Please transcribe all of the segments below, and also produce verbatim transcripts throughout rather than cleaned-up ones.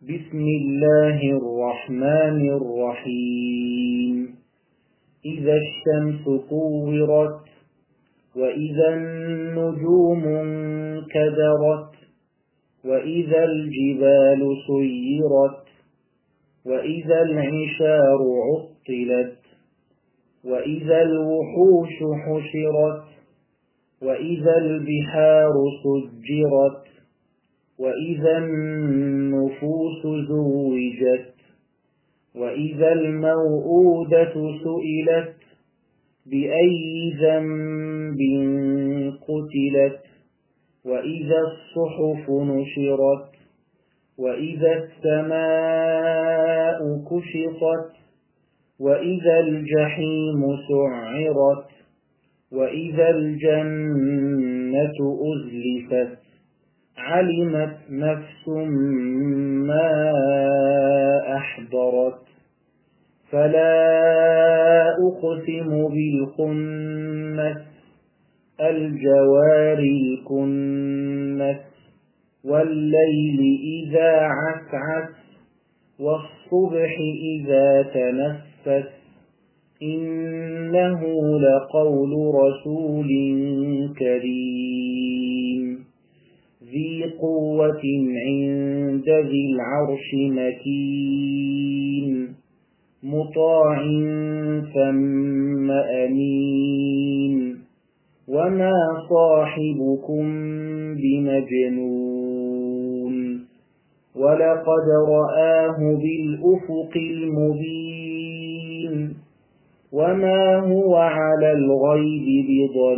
بسم الله الرحمن الرحيم إذا الشمس كورت وإذا النجوم انكدرت وإذا الجبال سيرت وإذا العشار عطلت وإذا الوحوش حشرت وإذا البحار سجرت وإذا النفوس زوجت وإذا الموءودة سئلت بأي ذنب قتلت وإذا الصحف نشرت وإذا السماء كشطت وإذا الجحيم سعرت وإذا الجنة أزلفت علمت نفس ما أحضرت فلا أقسم بالخنس الجوار الكنس والليل إذا عسعس والصبح إذا تنفس إنه لقول رسول كريم ذي قوة عند ذي العرش مكين مطاع ثم أمين وما صاحبكم بمجنون ولقد رآه بالأفق المبين وما هو على الغيب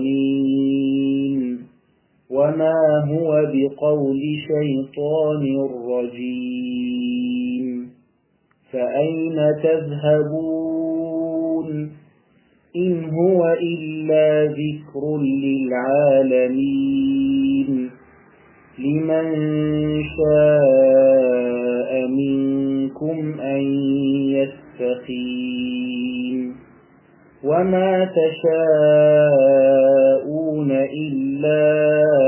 بضنين وما هو بقول شيطان رجيم فأين تذهبون إن هو إلا ذكر للعالمين لمن شاء منكم أن يستقيم وما تشاءون إلا